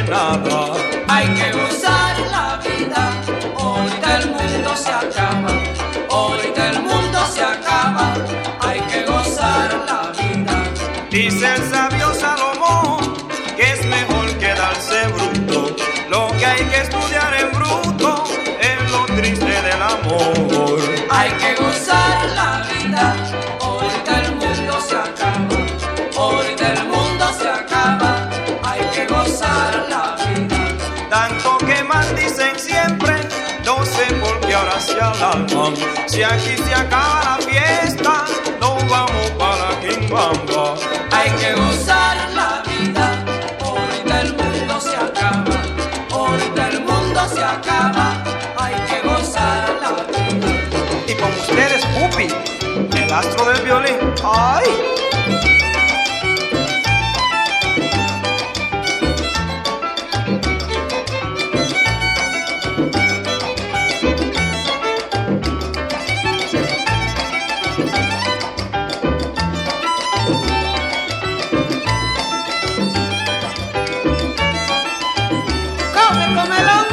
nada. Hay que gozar la vida, ahorita el mundo se acaba, ahorita el mundo se acaba, hay que gozar la vida. Dice el sabio Salomón que es mejor quedarse bruto, lo que hay que estudiar en bruto es lo triste del amor. Hay que gozar la vida, ahorita el mundo se acaba, ahorita el mundo se acaba, hay que gozar la vida. Tanto que maldicen siempre, no sé por qué ahora se alarman. Si aquí se acaba la fiesta, nos vamos para Quimbamba. Hay que gozar la vida, ahorita el mundo se acaba, ahorita el mundo se acaba, hay que gozar la vida. Y con ustedes, Pupi, el astro del violín. ¡Ay! ¡Cómelo!